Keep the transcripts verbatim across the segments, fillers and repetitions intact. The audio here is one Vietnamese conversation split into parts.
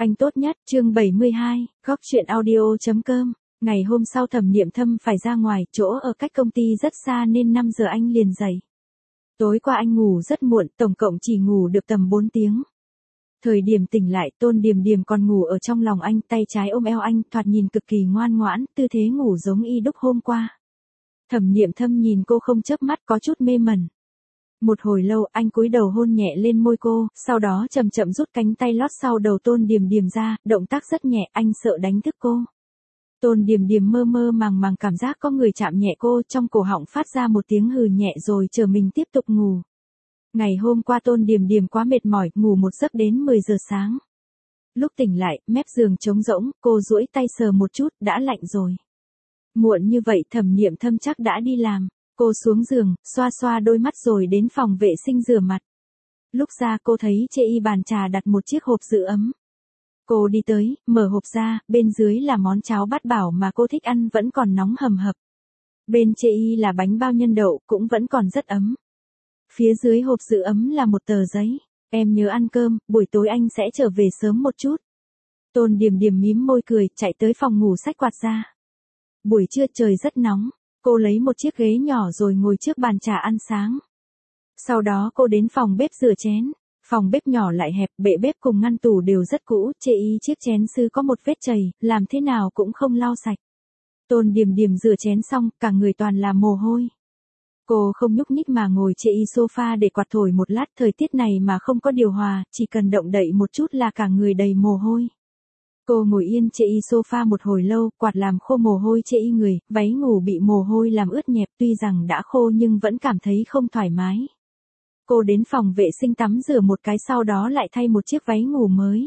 Anh tốt nhất, chương bảy mươi hai, góc chuyện audio.com. Ngày hôm sau Thẩm Niệm Thâm phải ra ngoài, chỗ ở cách công ty rất xa nên năm giờ anh liền dậy. Tối qua anh ngủ rất muộn, tổng cộng chỉ ngủ được tầm bốn tiếng. Thời điểm tỉnh lại, Tôn Điềm Điềm còn ngủ ở trong lòng anh, tay trái ôm eo anh, thoạt nhìn cực kỳ ngoan ngoãn, tư thế ngủ giống y đúc hôm qua. Thẩm Niệm Thâm nhìn cô không chớp mắt, có chút mê mẩn. Một hồi lâu, anh cúi đầu hôn nhẹ lên môi cô, sau đó chậm chậm rút cánh tay lót sau đầu Tôn Điềm Điềm ra, động tác rất nhẹ, anh sợ đánh thức cô. Tôn Điềm Điềm mơ mơ màng màng cảm giác có người chạm nhẹ cô, trong cổ họng phát ra một tiếng hừ nhẹ rồi chờ mình tiếp tục ngủ. Ngày hôm qua Tôn Điềm Điềm quá mệt mỏi, ngủ một giấc đến mười giờ sáng. Lúc tỉnh lại, mép giường trống rỗng, cô duỗi tay sờ một chút, đã lạnh rồi. Muộn như vậy Thẩm Niệm Thâm chắc đã đi làm. Cô xuống giường, xoa xoa đôi mắt rồi đến phòng vệ sinh rửa mặt. Lúc ra cô thấy trên y bàn trà đặt một chiếc hộp giữ ấm. Cô đi tới, mở hộp ra, bên dưới là món cháo bát bảo mà cô thích ăn vẫn còn nóng hầm hập. Bên trên y là bánh bao nhân đậu, cũng vẫn còn rất ấm. Phía dưới hộp giữ ấm là một tờ giấy. Em nhớ ăn cơm, buổi tối anh sẽ trở về sớm một chút. Tôn Điềm Điềm mím môi cười, chạy tới phòng ngủ xách quạt ra. Buổi trưa trời rất nóng. Cô lấy một chiếc ghế nhỏ rồi ngồi trước bàn trà ăn sáng. Sau đó cô đến phòng bếp rửa chén. Phòng bếp nhỏ lại hẹp, bệ bếp cùng ngăn tủ đều rất cũ, chê y chiếc chén sứ có một vết chày, làm thế nào cũng không lau sạch. Tôn Điềm Điềm rửa chén xong, cả người toàn là mồ hôi. Cô không nhúc nhích mà ngồi chê y sofa để quạt thổi một lát, thời tiết này mà không có điều hòa, chỉ cần động đậy một chút là cả người đầy mồ hôi. Cô ngồi yên trên y sofa một hồi lâu, quạt làm khô mồ hôi trên y người, váy ngủ bị mồ hôi làm ướt nhẹp, tuy rằng đã khô nhưng vẫn cảm thấy không thoải mái. Cô đến phòng vệ sinh tắm rửa một cái sau đó lại thay một chiếc váy ngủ mới.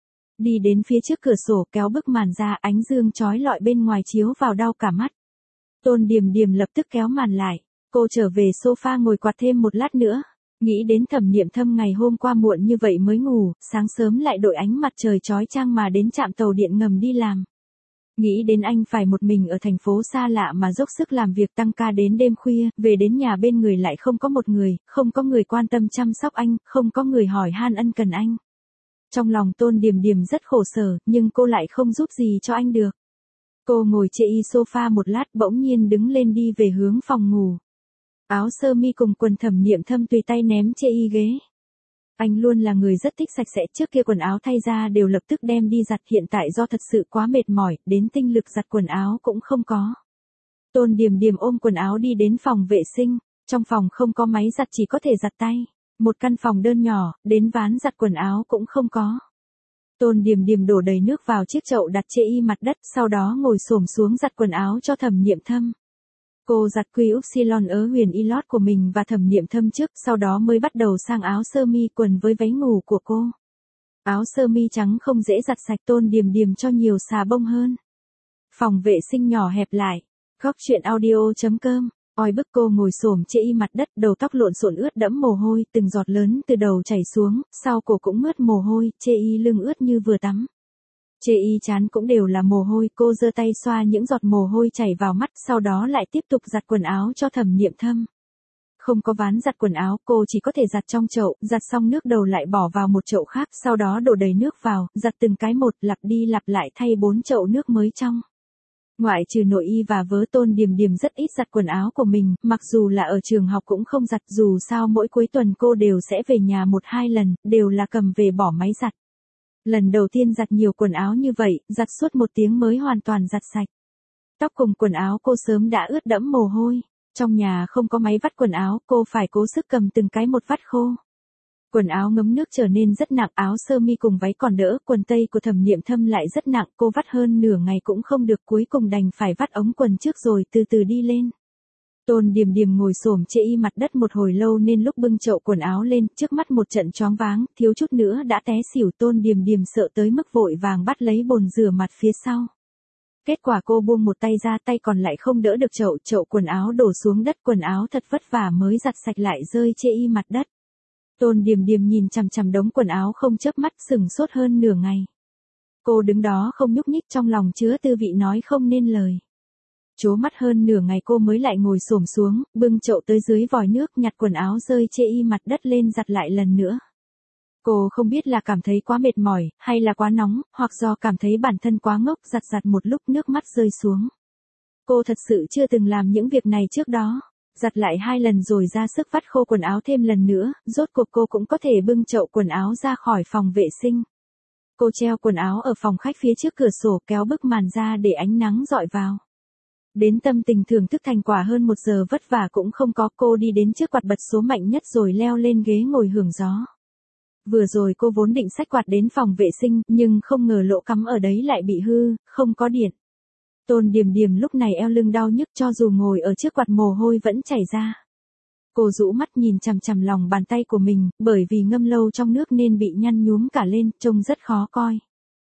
Đi đến phía trước cửa sổ kéo bức màn ra, ánh dương chói lọi bên ngoài chiếu vào đau cả mắt. Tôn Điềm Điềm lập tức kéo màn lại, cô trở về sofa ngồi quạt thêm một lát nữa. Nghĩ đến Thẩm Niệm Thâm ngày hôm qua muộn như vậy mới ngủ, sáng sớm lại đội ánh mặt trời chói chang mà đến trạm tàu điện ngầm đi làm. Nghĩ đến anh phải một mình ở thành phố xa lạ mà dốc sức làm việc tăng ca đến đêm khuya, về đến nhà bên người lại không có một người, không có người quan tâm chăm sóc anh, không có người hỏi han ân cần anh. Trong lòng Tôn Điềm Điềm rất khổ sở, nhưng cô lại không giúp gì cho anh được. Cô ngồi trên y sofa một lát bỗng nhiên đứng lên đi về hướng phòng ngủ. Áo sơ mi cùng quần Thẩm Niệm Thâm tùy tay ném trên y ghế. Anh luôn là người rất thích sạch sẽ, trước kia quần áo thay ra đều lập tức đem đi giặt, hiện tại do thật sự quá mệt mỏi, đến tinh lực giặt quần áo cũng không có. Tôn Điềm Điềm ôm quần áo đi đến phòng vệ sinh, trong phòng không có máy giặt chỉ có thể giặt tay, một căn phòng đơn nhỏ, đến ván giặt quần áo cũng không có. Tôn Điềm Điềm đổ đầy nước vào chiếc chậu đặt trên y mặt đất, sau đó ngồi xổm xuống giặt quần áo cho Thẩm Niệm Thâm. Cô giặt quy upsilon ớ huyền y lót của mình và Thẩm Niệm Thâm trước, sau đó mới bắt đầu sang áo sơ mi quần với váy ngủ của cô. Áo sơ mi trắng không dễ giặt sạch, Tôn Điềm Điềm cho nhiều xà bông hơn. Phòng vệ sinh nhỏ hẹp lại. Góc chuyện audio.com. Oi bức cô ngồi xổm trên y mặt đất, đầu tóc lộn xộn ướt đẫm mồ hôi, từng giọt lớn từ đầu chảy xuống, sau cổ cũng mướt mồ hôi, trên y lưng ướt như vừa tắm. Trên y trán cũng đều là mồ hôi, cô giơ tay xoa những giọt mồ hôi chảy vào mắt, sau đó lại tiếp tục giặt quần áo cho Thẩm Niệm Thâm. Không có ván giặt quần áo, cô chỉ có thể giặt trong chậu, giặt xong nước đầu lại bỏ vào một chậu khác, sau đó đổ đầy nước vào, giặt từng cái một, lặp đi lặp lại thay bốn chậu nước mới trong. Ngoại trừ nội y và vớ, Tôn Điềm Điềm rất ít giặt quần áo của mình, mặc dù là ở trường học cũng không giặt, dù sao mỗi cuối tuần cô đều sẽ về nhà một hai lần, đều là cầm về bỏ máy giặt. Lần đầu tiên giặt nhiều quần áo như vậy, giặt suốt một tiếng mới hoàn toàn giặt sạch. Tóc cùng quần áo cô sớm đã ướt đẫm mồ hôi. Trong nhà không có máy vắt quần áo, cô phải cố sức cầm từng cái một vắt khô. Quần áo ngấm nước trở nên rất nặng, áo sơ mi cùng váy còn đỡ, quần tây của Thẩm Niệm Thâm lại rất nặng, cô vắt hơn nửa ngày cũng không được, cuối cùng đành phải vắt ống quần trước rồi từ từ đi lên. Tôn Điềm Điềm ngồi xổm trên y mặt đất một hồi lâu nên lúc bưng chậu quần áo lên, trước mắt một trận choáng váng, thiếu chút nữa đã té xỉu. Tôn Điềm Điềm sợ tới mức vội vàng bắt lấy bồn rửa mặt phía sau. Kết quả cô buông một tay ra, tay còn lại không đỡ được chậu, chậu quần áo đổ xuống đất, quần áo thật vất vả mới giặt sạch lại rơi trên y mặt đất. Tôn Điềm Điềm nhìn chằm chằm đống quần áo không chớp mắt, sừng sốt hơn nửa ngày. Cô đứng đó không nhúc nhích, trong lòng chứa tư vị nói không nên lời. Chố mắt hơn nửa ngày cô mới lại ngồi xổm xuống, bưng chậu tới dưới vòi nước, nhặt quần áo rơi trên y mặt đất lên giặt lại lần nữa. Cô không biết là cảm thấy quá mệt mỏi, hay là quá nóng, hoặc do cảm thấy bản thân quá ngốc, giặt giặt một lúc nước mắt rơi xuống. Cô thật sự chưa từng làm những việc này trước đó. Giặt lại hai lần rồi ra sức vắt khô quần áo thêm lần nữa, rốt cuộc cô cũng có thể bưng chậu quần áo ra khỏi phòng vệ sinh. Cô treo quần áo ở phòng khách phía trước cửa sổ, kéo bức màn ra để ánh nắng dọi vào. Đến tâm tình thưởng thức thành quả hơn một giờ vất vả cũng không có, cô đi đến trước quạt bật số mạnh nhất rồi leo lên ghế ngồi hưởng gió. Vừa rồi cô vốn định xách quạt đến phòng vệ sinh, nhưng không ngờ lỗ cắm ở đấy lại bị hư, không có điện. Tôn Điềm Điềm lúc này eo lưng đau nhức, cho dù ngồi ở trước quạt mồ hôi vẫn chảy ra. Cô rũ mắt nhìn chằm chằm lòng bàn tay của mình, bởi vì ngâm lâu trong nước nên bị nhăn nhúm cả lên, trông rất khó coi.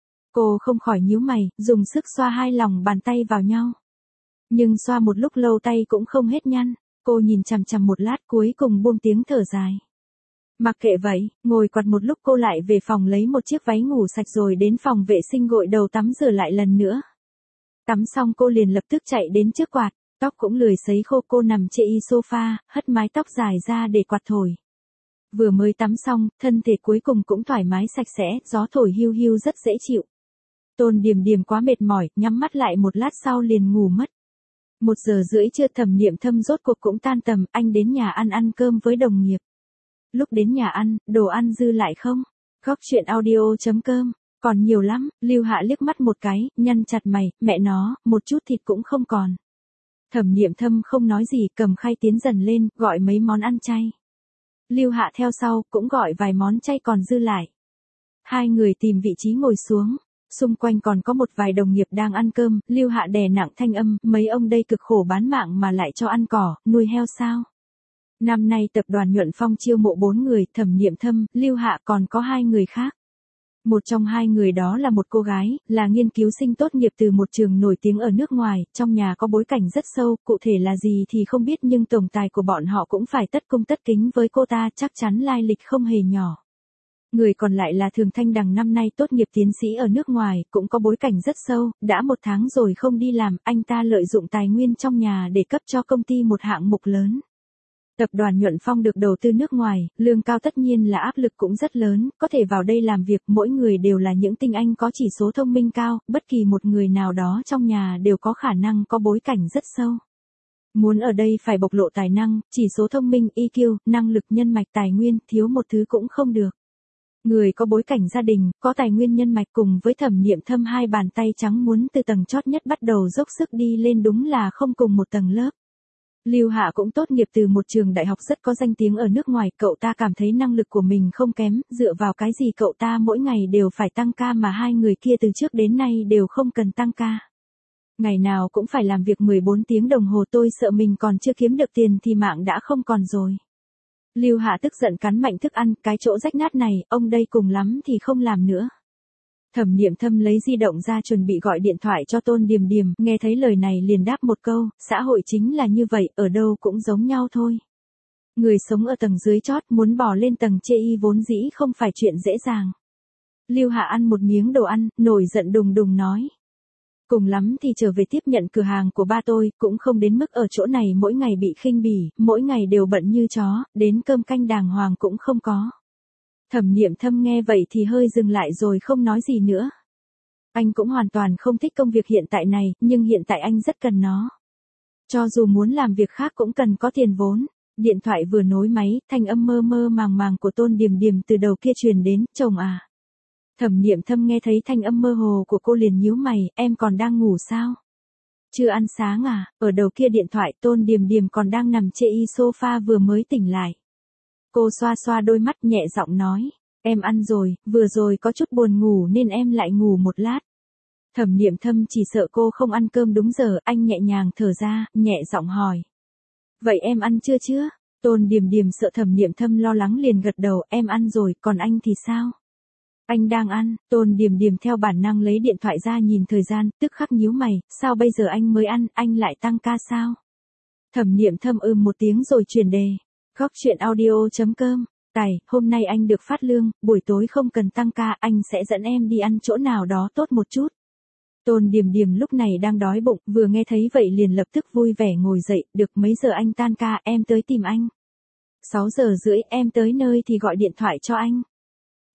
Cô không khỏi nhíu mày, dùng sức xoa hai lòng bàn tay vào nhau. Nhưng xoa một lúc lâu tay cũng không hết nhăn, cô nhìn chằm chằm một lát cuối cùng buông tiếng thở dài. Mặc kệ vậy, ngồi quạt một lúc cô lại về phòng lấy một chiếc váy ngủ sạch rồi đến phòng vệ sinh gội đầu tắm rửa lại lần nữa. Tắm xong cô liền lập tức chạy đến trước quạt, tóc cũng lười sấy khô, cô nằm chê y sofa, hất mái tóc dài ra để quạt thổi. Vừa mới tắm xong, thân thể cuối cùng cũng thoải mái sạch sẽ, gió thổi hiu hiu rất dễ chịu. Tôn Điềm Điềm quá mệt mỏi, nhắm mắt lại một lát sau liền ngủ mất. Một giờ rưỡi trưa Thẩm Niệm Thâm rốt cuộc cũng tan tầm, anh đến nhà ăn ăn cơm với đồng nghiệp. Lúc đến nhà ăn, đồ ăn dư lại không? Góc chuyện audio chấm com. Còn nhiều lắm, Lưu Hạ liếc mắt một cái, nhăn chặt mày, mẹ nó, một chút thịt cũng không còn. Thẩm Niệm Thâm không nói gì, cầm khay tiến dần lên, gọi mấy món ăn chay. Lưu Hạ theo sau, cũng gọi vài món chay còn dư lại. Hai người tìm vị trí ngồi xuống, xung quanh còn có một vài đồng nghiệp đang ăn cơm, Lưu Hạ đè nặng thanh âm, mấy ông đây cực khổ bán mạng mà lại cho ăn cỏ, nuôi heo sao? Năm nay tập đoàn Nhuận Phong chiêu mộ bốn người, Thẩm Niệm Thâm, Lưu Hạ còn có hai người khác. Một trong hai người đó là một cô gái, là nghiên cứu sinh tốt nghiệp từ một trường nổi tiếng ở nước ngoài, trong nhà có bối cảnh rất sâu, cụ thể là gì thì không biết nhưng tổng tài của bọn họ cũng phải tất cung tất kính với cô ta, chắc chắn lai lịch không hề nhỏ. Người còn lại là Thường Thanh Đằng, năm nay tốt nghiệp tiến sĩ ở nước ngoài, cũng có bối cảnh rất sâu, đã một tháng rồi không đi làm, anh ta lợi dụng tài nguyên trong nhà để cấp cho công ty một hạng mục lớn. Tập đoàn Nhuận Phong được đầu tư nước ngoài, lương cao tất nhiên là áp lực cũng rất lớn, có thể vào đây làm việc, mỗi người đều là những tinh anh có chỉ số thông minh cao, bất kỳ một người nào đó trong nhà đều có khả năng có bối cảnh rất sâu. Muốn ở đây phải bộc lộ tài năng, chỉ số thông minh, i kiu, năng lực nhân mạch tài nguyên, thiếu một thứ cũng không được. Người có bối cảnh gia đình, có tài nguyên nhân mạch cùng với Thẩm Niệm Thâm hai bàn tay trắng muốn từ tầng chót nhất bắt đầu dốc sức đi lên đúng là không cùng một tầng lớp. Lưu Hạ cũng tốt nghiệp từ một trường đại học rất có danh tiếng ở nước ngoài, cậu ta cảm thấy năng lực của mình không kém, dựa vào cái gì cậu ta mỗi ngày đều phải tăng ca mà hai người kia từ trước đến nay đều không cần tăng ca. Ngày nào cũng phải làm việc mười bốn tiếng đồng hồ, tôi sợ mình còn chưa kiếm được tiền thì mạng đã không còn rồi. Lưu Hạ tức giận cắn mạnh thức ăn, cái chỗ rách nát này, ông đây cùng lắm thì không làm nữa. Thẩm Niệm Thâm lấy di động ra chuẩn bị gọi điện thoại cho Tôn Điềm Điềm, nghe thấy lời này liền đáp một câu, xã hội chính là như vậy, ở đâu cũng giống nhau thôi. Người sống ở tầng dưới chót muốn bò lên tầng chê y vốn dĩ không phải chuyện dễ dàng. Lưu Hạ ăn một miếng đồ ăn, nổi giận đùng đùng nói. Cùng lắm thì trở về tiếp nhận cửa hàng của ba tôi, cũng không đến mức ở chỗ này mỗi ngày bị khinh bỉ, mỗi ngày đều bận như chó, đến cơm canh đàng hoàng cũng không có. Thẩm Niệm Thâm nghe vậy thì hơi dừng lại rồi không nói gì nữa. Anh cũng hoàn toàn không thích công việc hiện tại này, nhưng hiện tại anh rất cần nó. Cho dù muốn làm việc khác cũng cần có tiền vốn. Điện thoại vừa nối máy, thanh âm mơ mơ màng màng của Tôn Điềm Điềm từ đầu kia truyền đến, chồng à. Thẩm Niệm Thâm nghe thấy thanh âm mơ hồ của cô liền nhíu mày, em còn đang ngủ sao? Chưa ăn sáng à? Ở đầu kia điện thoại Tôn Điềm Điềm còn đang nằm chê y sofa vừa mới tỉnh lại. Cô xoa xoa đôi mắt nhẹ giọng nói, em ăn rồi, vừa rồi có chút buồn ngủ nên em lại ngủ một lát. Thẩm Niệm Thâm chỉ sợ cô không ăn cơm đúng giờ, anh nhẹ nhàng thở ra, nhẹ giọng hỏi. Vậy em ăn chưa chưa? Tôn Điềm Điềm sợ Thẩm Niệm Thâm lo lắng liền gật đầu, em ăn rồi, còn anh thì sao? Anh đang ăn, Tôn Điềm Điềm theo bản năng lấy điện thoại ra nhìn thời gian, tức khắc nhíu mày, sao bây giờ anh mới ăn, anh lại tăng ca sao? Thẩm Niệm Thâm ưm một tiếng rồi chuyển đề. Góc chuyện audio chấm com, Tài, hôm nay anh được phát lương, buổi tối không cần tăng ca, anh sẽ dẫn em đi ăn chỗ nào đó tốt một chút. Tôn Điềm Điềm lúc này đang đói bụng, vừa nghe thấy vậy liền lập tức vui vẻ ngồi dậy, được mấy giờ anh tan ca, em tới tìm anh. sáu giờ rưỡi em tới nơi thì gọi điện thoại cho anh.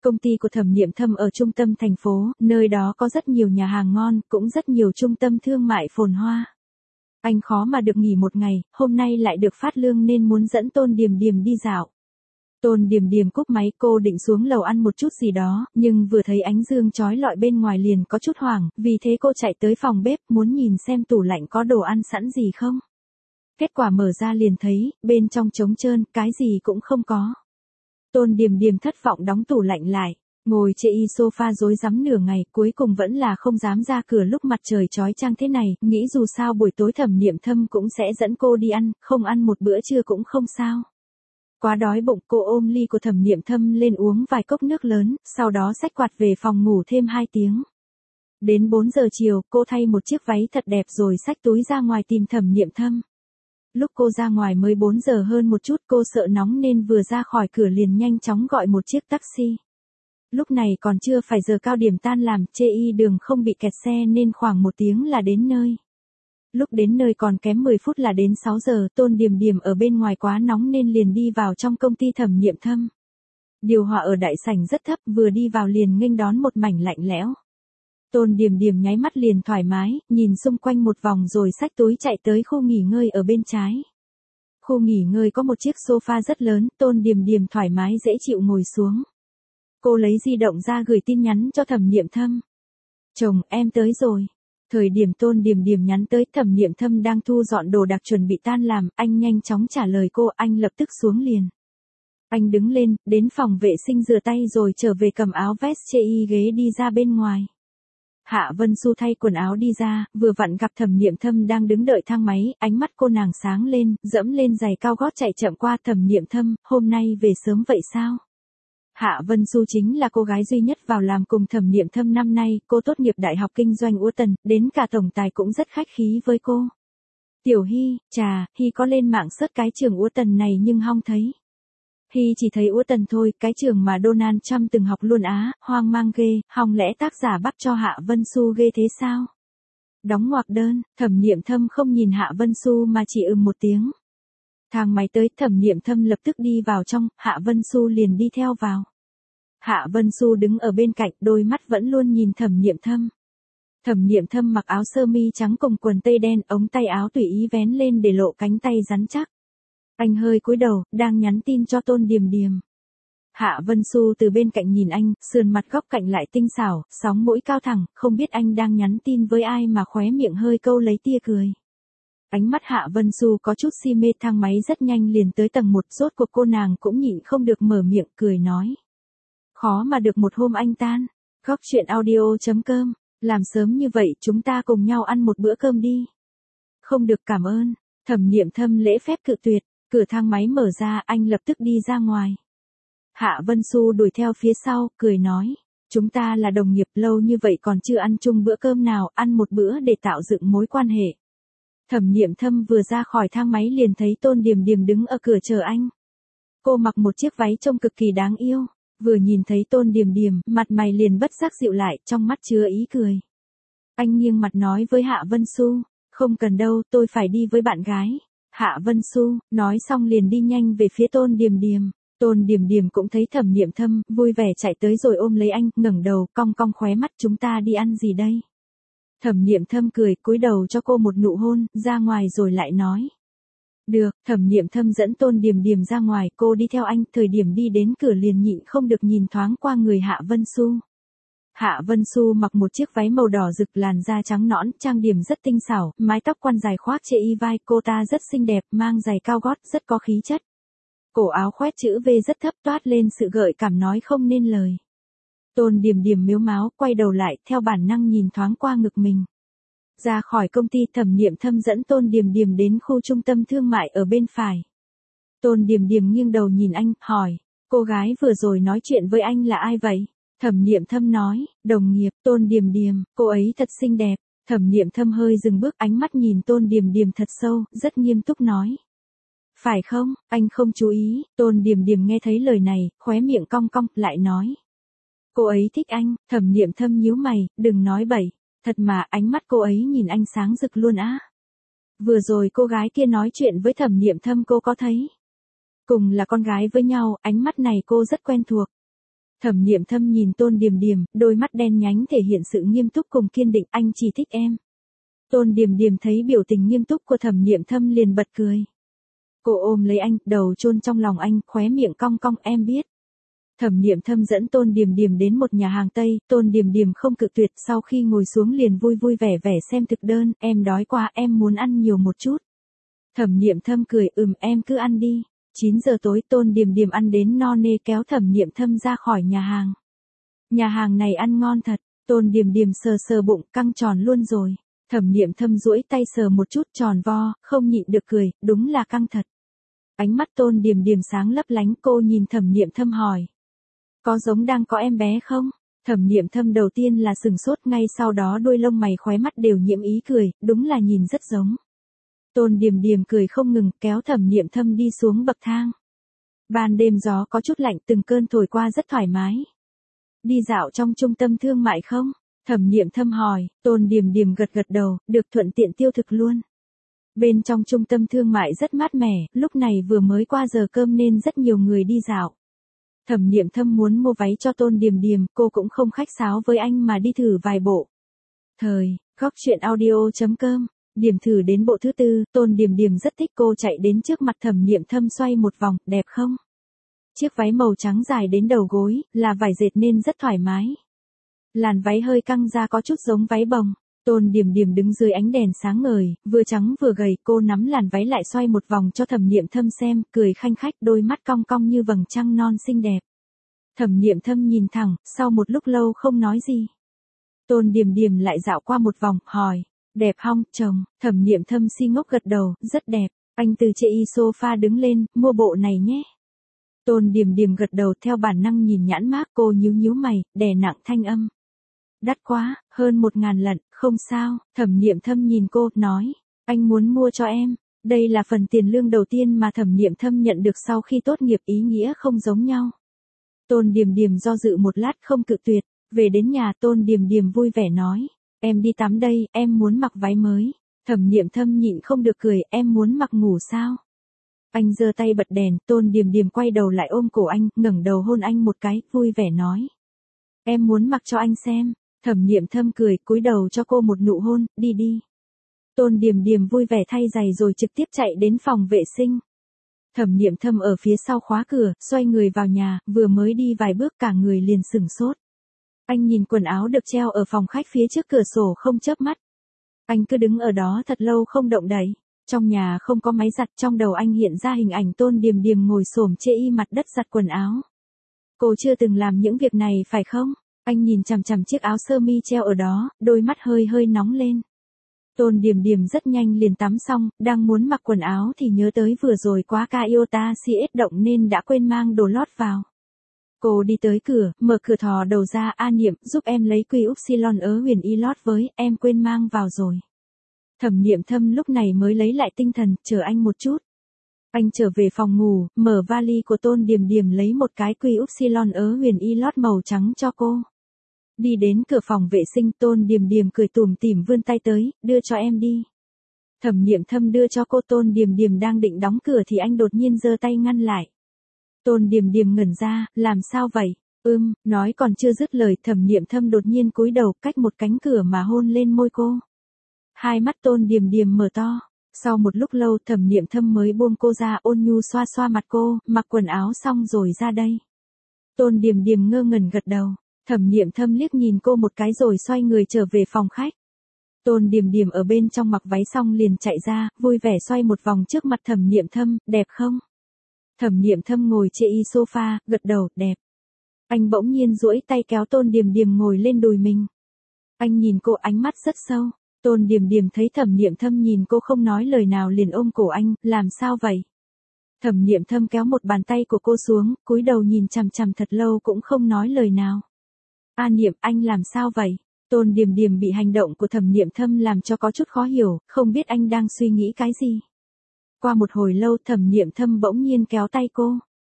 Công ty của Thẩm Niệm Thâm ở trung tâm thành phố, nơi đó có rất nhiều nhà hàng ngon, cũng rất nhiều trung tâm thương mại phồn hoa. Anh khó mà được nghỉ một ngày, hôm nay lại được phát lương nên muốn dẫn Tôn Điềm Điềm đi dạo. Tôn Điềm Điềm cúp máy, cô định xuống lầu ăn một chút gì đó, nhưng vừa thấy ánh dương chói lọi bên ngoài liền có chút hoảng, vì thế cô chạy tới phòng bếp muốn nhìn xem tủ lạnh có đồ ăn sẵn gì không. Kết quả mở ra liền thấy, bên trong trống trơn, cái gì cũng không có. Tôn Điềm Điềm thất vọng đóng tủ lạnh lại, ngồi chê y sofa rối rắm nửa ngày, cuối cùng vẫn là không dám ra cửa lúc mặt trời chói chang thế này, nghĩ dù sao buổi tối Thẩm Niệm Thâm cũng sẽ dẫn cô đi ăn, không ăn một bữa trưa cũng không sao. Quá đói bụng, cô ôm ly của Thẩm Niệm Thâm lên uống vài cốc nước lớn, sau đó xách quạt về phòng ngủ thêm hai tiếng. Đến bốn giờ chiều, cô thay một chiếc váy thật đẹp rồi xách túi ra ngoài tìm Thẩm Niệm Thâm. Lúc cô ra ngoài mới bốn giờ hơn một chút, cô sợ nóng nên vừa ra khỏi cửa liền nhanh chóng gọi một chiếc taxi. Lúc này còn chưa phải giờ cao điểm tan làm, chê y đường không bị kẹt xe nên khoảng một tiếng là đến nơi. Lúc đến nơi còn kém mười phút là đến sáu giờ, Tôn Điềm Điềm ở bên ngoài quá nóng nên liền đi vào trong công ty Thẩm Niệm Thâm. Điều hòa ở đại sảnh rất thấp, vừa đi vào liền nghênh đón một mảnh lạnh lẽo. Tôn Điềm Điềm nháy mắt liền thoải mái, nhìn xung quanh một vòng rồi xách túi chạy tới khu nghỉ ngơi ở bên trái. Khu nghỉ ngơi có một chiếc sofa rất lớn, Tôn Điềm Điềm thoải mái dễ chịu ngồi xuống. Cô lấy di động ra gửi tin nhắn cho Thẩm Niệm Thâm. Chồng, em tới rồi. Thời điểm Tôn Điềm Điềm nhắn tới, Thẩm Niệm Thâm đang thu dọn đồ đạc chuẩn bị tan làm, anh nhanh chóng trả lời cô, anh lập tức xuống liền. Anh đứng lên, đến phòng vệ sinh rửa tay rồi trở về cầm áo vest chê y ghế đi ra bên ngoài. Hạ Vân Xu thay quần áo đi ra, vừa vặn gặp Thẩm Niệm Thâm đang đứng đợi thang máy, ánh mắt cô nàng sáng lên, dẫm lên giày cao gót chạy chậm qua Thẩm Niệm Thâm, hôm nay về sớm vậy sao? Hạ Vân Xu chính là cô gái duy nhất vào làm cùng Thẩm Niệm Thâm năm nay, cô tốt nghiệp Đại học Kinh doanh Ủa Tần, đến cả tổng tài cũng rất khách khí với cô. Tiểu Hy, chà, Hy có lên mạng search cái trường Ủa Tần này nhưng không thấy. Hy chỉ thấy Ủa Tần thôi, cái trường mà Donald Trump từng học luôn á, hoang mang ghê, hòng lẽ tác giả bắt cho Hạ Vân Xu ghê thế sao? Đóng ngoặc đơn, Thẩm Niệm Thâm không nhìn Hạ Vân Xu mà chỉ ừm một tiếng. Thang máy tới, Thẩm Niệm Thâm lập tức đi vào trong, Hạ Vân Xu liền đi theo vào. Hạ Vân Xu đứng ở bên cạnh, đôi mắt vẫn luôn nhìn Thẩm Niệm Thâm. Thẩm Niệm Thâm mặc áo sơ mi trắng cùng quần tây đen, ống tay áo tùy ý vén lên để lộ cánh tay rắn chắc. Anh hơi cúi đầu, đang nhắn tin cho Tôn Điềm Điềm. Hạ Vân Xu từ bên cạnh nhìn anh, sườn mặt góc cạnh lại tinh xảo, sóng mũi cao thẳng, không biết anh đang nhắn tin với ai mà khóe miệng hơi câu lấy tia cười. Ánh mắt Hạ Vân Xu có chút si mê, thang máy rất nhanh liền tới tầng một, rốt cuộc cô nàng cũng nhịn không được mở miệng cười nói. Khó mà được một hôm anh tan. Góc chuyện audio chấm com, làm sớm như vậy chúng ta cùng nhau ăn một bữa cơm đi. Không được cảm ơn. Thẩm Niệm Thâm lễ phép cự tuyệt, cửa thang máy mở ra, anh lập tức đi ra ngoài. Hạ Vân Xu đuổi theo phía sau, cười nói. Chúng ta là đồng nghiệp lâu như vậy còn chưa ăn chung bữa cơm nào, ăn một bữa để tạo dựng mối quan hệ. Thẩm Niệm Thâm vừa ra khỏi thang máy liền thấy Tôn Điềm Điềm đứng ở cửa chờ anh. Cô mặc một chiếc váy trông cực kỳ đáng yêu, vừa nhìn thấy Tôn Điềm Điềm, mặt mày liền bất giác dịu lại, trong mắt chứa ý cười. Anh nghiêng mặt nói với Hạ Vân Xu, không cần đâu, tôi phải đi với bạn gái. Hạ Vân Xu, nói xong liền đi nhanh về phía Tôn Điềm Điềm. Tôn Điềm Điềm cũng thấy Thẩm Niệm Thâm, vui vẻ chạy tới rồi ôm lấy anh, ngẩng đầu, cong cong khóe mắt, chúng ta đi ăn gì đây? Thẩm Niệm Thâm cười, cúi đầu cho cô một nụ hôn, ra ngoài rồi lại nói. Được, Thẩm Niệm Thâm dẫn Tôn Điềm Điềm ra ngoài, cô đi theo anh, thời điểm đi đến cửa liền nhịn không được nhìn thoáng qua người Hạ Vân Xu. Hạ Vân Xu mặc một chiếc váy màu đỏ rực, làn da trắng nõn, trang điểm rất tinh xảo, mái tóc quăn dài khoác chê y vai, cô ta rất xinh đẹp, mang giày cao gót, rất có khí chất. Cổ áo khoét chữ V rất thấp, toát lên sự gợi cảm nói không nên lời. Tôn Điềm Điềm mếu máo, quay đầu lại, theo bản năng nhìn thoáng qua ngực mình. Ra khỏi công ty, Thẩm Niệm Thâm dẫn Tôn Điềm Điềm đến khu trung tâm thương mại ở bên phải. Tôn Điềm Điềm nghiêng đầu nhìn anh, hỏi, cô gái vừa rồi nói chuyện với anh là ai vậy? Thẩm Niệm Thâm nói, đồng nghiệp. Tôn Điềm Điềm, cô ấy thật xinh đẹp. Thẩm Niệm Thâm hơi dừng bước, ánh mắt nhìn Tôn Điềm Điềm thật sâu, rất nghiêm túc nói. Phải không, anh không chú ý. Tôn Điềm Điềm nghe thấy lời này, khóe miệng cong cong, lại nói. Cô ấy thích anh. Thẩm Niệm Thâm nhíu mày, đừng nói bậy. Thật mà, ánh mắt cô ấy nhìn anh sáng rực luôn á. Vừa rồi cô gái kia nói chuyện với Thẩm Niệm Thâm cô có thấy? Cùng là con gái với nhau, ánh mắt này cô rất quen thuộc. Thẩm Niệm Thâm nhìn Tôn Điềm Điềm, đôi mắt đen nhánh thể hiện sự nghiêm túc cùng kiên định, anh chỉ thích em. Tôn Điềm Điềm thấy biểu tình nghiêm túc của Thẩm Niệm Thâm liền bật cười. Cô ôm lấy anh, đầu chôn trong lòng anh, khóe miệng cong cong, em biết. Thẩm Niệm Thâm dẫn Tôn Điềm Điềm đến một nhà hàng Tây, Tôn Điềm Điềm không cự tuyệt, sau khi ngồi xuống liền vui vui vẻ vẻ xem thực đơn, em đói quá, em muốn ăn nhiều một chút. Thẩm Niệm Thâm cười, ừm em cứ ăn đi. chín giờ tối Tôn Điềm Điềm ăn đến no nê kéo Thẩm Niệm Thâm ra khỏi nhà hàng. Nhà hàng này ăn ngon thật, Tôn Điềm Điềm sờ sờ bụng, căng tròn luôn rồi. Thẩm Niệm Thâm duỗi tay sờ một chút tròn vo, không nhịn được cười, đúng là căng thật. Ánh mắt Tôn Điềm Điềm sáng lấp lánh, cô nhìn Thẩm Niệm Thâm hỏi. Có giống đang có em bé không? Thẩm Niệm Thâm đầu tiên là sừng sốt, ngay sau đó đuôi lông mày khóe mắt đều nhiễm ý cười, đúng là nhìn rất giống. Tôn Điềm Điềm cười không ngừng, kéo Thẩm Niệm Thâm đi xuống bậc thang. Ban đêm gió có chút lạnh, từng cơn thổi qua rất thoải mái. Đi dạo trong trung tâm thương mại không? Thẩm Niệm Thâm hỏi, Tôn Điềm Điềm gật gật đầu, được, thuận tiện tiêu thực luôn. Bên trong trung tâm thương mại rất mát mẻ, lúc này vừa mới qua giờ cơm nên rất nhiều người đi dạo. Thẩm Niệm Thâm muốn mua váy cho Tôn Điềm Điềm, cô cũng không khách sáo với anh mà đi thử vài bộ. Thời, góc truyện audio chấm com, điểm thử đến bộ thứ tư, Tôn Điềm Điềm rất thích, cô chạy đến trước mặt Thẩm Niệm Thâm xoay một vòng, đẹp không? Chiếc váy màu trắng dài đến đầu gối, là vải dệt nên rất thoải mái. Làn váy hơi căng ra có chút giống váy bồng. Tôn Điềm Điềm đứng dưới ánh đèn sáng ngời, vừa trắng vừa gầy, cô nắm làn váy lại xoay một vòng cho Thẩm Niệm Thâm xem, cười khanh khách, đôi mắt cong cong như vầng trăng non xinh đẹp. Thẩm Niệm Thâm nhìn thẳng, sau một lúc lâu không nói gì. Tôn Điềm Điềm lại dạo qua một vòng, hỏi, đẹp hông, chồng? Thẩm Niệm Thâm si ngốc gật đầu, rất đẹp. Anh từ chê y sofa đứng lên, mua bộ này nhé. Tôn Điềm Điềm gật đầu, theo bản năng nhìn nhãn mác, cô nhíu nhíu mày, đè nặng thanh âm. Đắt quá, hơn một ngàn lận, không sao. Thẩm Niệm Thâm nhìn cô, nói, anh muốn mua cho em. Đây là phần tiền lương đầu tiên mà Thẩm Niệm Thâm nhận được sau khi tốt nghiệp, ý nghĩa không giống nhau. Tôn Điềm Điềm do dự một lát không cự tuyệt, về đến nhà Tôn Điềm Điềm vui vẻ nói, em đi tắm đây, em muốn mặc váy mới. Thẩm Niệm Thâm nhịn không được cười, em muốn mặc ngủ sao? Anh giơ tay bật đèn, Tôn Điềm Điềm quay đầu lại ôm cổ anh, ngẩng đầu hôn anh một cái, vui vẻ nói, em muốn mặc cho anh xem. Thẩm Niệm Thâm cười, cúi đầu cho cô một nụ hôn, đi đi. Tôn Điềm Điềm vui vẻ thay giày rồi trực tiếp chạy đến phòng vệ sinh. Thẩm Niệm Thâm ở phía sau khóa cửa, xoay người vào nhà, vừa mới đi vài bước cả người liền sửng sốt. Anh nhìn quần áo được treo ở phòng khách phía trước cửa sổ không chớp mắt. Anh cứ đứng ở đó thật lâu không động đậy. Trong nhà không có máy giặt, trong đầu anh hiện ra hình ảnh Tôn Điềm Điềm ngồi xổm chê y mặt đất giặt quần áo. Cô chưa từng làm những việc này phải không? Anh nhìn chằm chằm chiếc áo sơ mi treo ở đó, đôi mắt hơi hơi nóng lên. Tôn Điềm Điềm rất nhanh liền tắm xong, đang muốn mặc quần áo thì nhớ tới vừa rồi quá ca iota si ết động nên đã quên mang đồ lót vào. Cô đi tới cửa, mở cửa thò đầu ra, A Niệm, giúp em lấy quy upsilon ớ huyền y lót với, em quên mang vào rồi. Thẩm Niệm Thâm lúc này mới lấy lại tinh thần, chờ anh một chút. Anh trở về phòng ngủ, mở vali của Tôn Điềm Điềm lấy một cái quy upsilon ớ huyền y lót màu trắng cho cô. Đi đến cửa phòng vệ sinh, Tôn Điềm Điềm cười tủm tỉm vươn tay tới, đưa cho em đi. Thẩm Niệm Thâm đưa cho cô, Tôn Điềm Điềm đang định đóng cửa thì anh đột nhiên giơ tay ngăn lại. Tôn Điềm Điềm ngẩn ra, làm sao vậy? Ưm, nói còn chưa dứt lời, Thẩm Niệm Thâm đột nhiên cúi đầu cách một cánh cửa mà hôn lên môi cô. Hai mắt Tôn Điềm Điềm mở to. Sau một lúc lâu Thẩm Niệm Thâm mới buông cô ra, ôn nhu xoa xoa mặt cô, mặc quần áo xong rồi ra đây. Tôn Điềm Điềm ngơ ngẩn gật đầu. Thẩm Niệm Thâm liếc nhìn cô một cái rồi xoay người trở về phòng khách. Tôn Điềm Điềm ở bên trong mặc váy xong liền chạy ra, vui vẻ xoay một vòng trước mặt Thẩm Niệm Thâm, đẹp không? Thẩm Niệm Thâm ngồi chê y sofa, gật đầu, đẹp. Anh bỗng nhiên duỗi tay kéo Tôn Điềm Điềm ngồi lên đùi mình. Anh nhìn cô, ánh mắt rất sâu. Tôn Điềm Điềm thấy Thẩm Niệm Thâm nhìn cô không nói lời nào liền ôm cổ anh, làm sao vậy? Thẩm Niệm Thâm kéo một bàn tay của cô xuống, cúi đầu nhìn chằm chằm thật lâu cũng không nói lời nào. A Niệm, anh làm sao vậy? Tôn Điềm Điềm bị hành động của Thẩm Niệm Thâm làm cho có chút khó hiểu, không biết anh đang suy nghĩ cái gì. Qua một hồi lâu Thẩm Niệm Thâm bỗng nhiên kéo tay cô.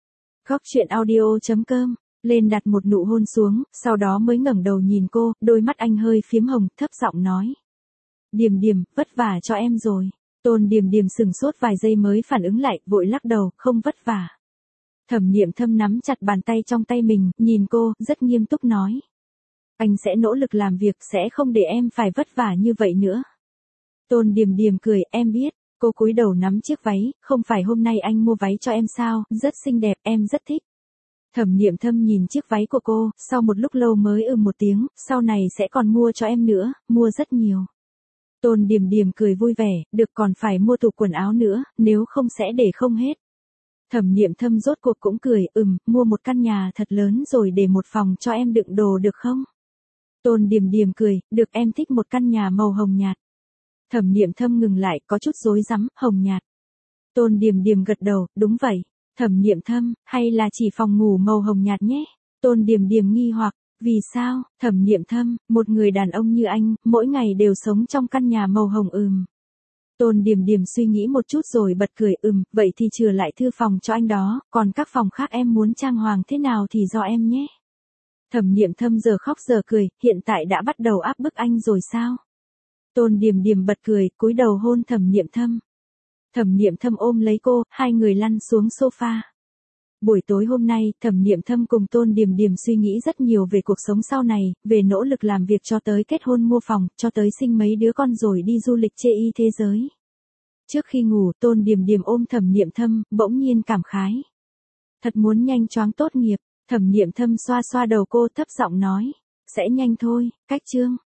Góc truyện audio chấm com, lên đặt một nụ hôn xuống, sau đó mới ngẩng đầu nhìn cô, đôi mắt anh hơi phiếm hồng, thấp giọng nói. Điềm Điềm, vất vả cho em rồi. Tôn Điềm Điềm sừng sốt vài giây mới phản ứng lại, vội lắc đầu, không vất vả. Thẩm Niệm Thâm nắm chặt bàn tay trong tay mình, nhìn cô, rất nghiêm túc nói. Anh sẽ nỗ lực làm việc, sẽ không để em phải vất vả như vậy nữa. Tôn Điềm Điềm cười, em biết. Cô cúi đầu nắm chiếc váy, không phải hôm nay anh mua váy cho em sao, rất xinh đẹp, em rất thích. Thẩm Niệm Thâm nhìn chiếc váy của cô, sau một lúc lâu mới ừm một tiếng, sau này sẽ còn mua cho em nữa, mua rất nhiều. Tôn Điềm Điềm cười vui vẻ, được còn phải mua tủ quần áo nữa, nếu không sẽ để không hết. Thẩm Niệm Thâm rốt cuộc cũng cười, ừm, mua một căn nhà thật lớn rồi để một phòng cho em đựng đồ được không? Tôn Điềm Điềm cười, được em thích một căn nhà màu hồng nhạt. Thẩm Niệm Thâm ngừng lại, có chút rối rắm, hồng nhạt. Tôn Điềm Điềm gật đầu, đúng vậy. Thẩm Niệm Thâm, hay là chỉ phòng ngủ màu hồng nhạt nhé? Tôn Điềm Điềm nghi hoặc, vì sao? Thẩm Niệm Thâm, một người đàn ông như anh, mỗi ngày đều sống trong căn nhà màu hồng ừm. Tôn Điềm Điềm suy nghĩ một chút rồi bật cười, ừm, vậy thì chừa lại thư phòng cho anh đó, còn các phòng khác em muốn trang hoàng thế nào thì do em nhé. Thẩm Niệm Thâm giờ khóc giờ cười, hiện tại đã bắt đầu áp bức anh rồi sao? Tôn Điềm Điềm bật cười, cúi đầu hôn Thẩm Niệm Thâm. Thẩm Niệm Thâm ôm lấy cô, hai người lăn xuống sofa. Buổi tối hôm nay, Thẩm Niệm Thâm cùng Tôn Điềm Điềm suy nghĩ rất nhiều về cuộc sống sau này, về nỗ lực làm việc cho tới kết hôn mua phòng, cho tới sinh mấy đứa con rồi đi du lịch chê y thế giới. Trước khi ngủ, Tôn Điềm Điềm ôm Thẩm Niệm Thâm, bỗng nhiên cảm khái. Thật muốn nhanh choáng tốt nghiệp. Thẩm Niệm Thâm xoa xoa đầu cô, thấp giọng nói, sẽ nhanh thôi, cách chương.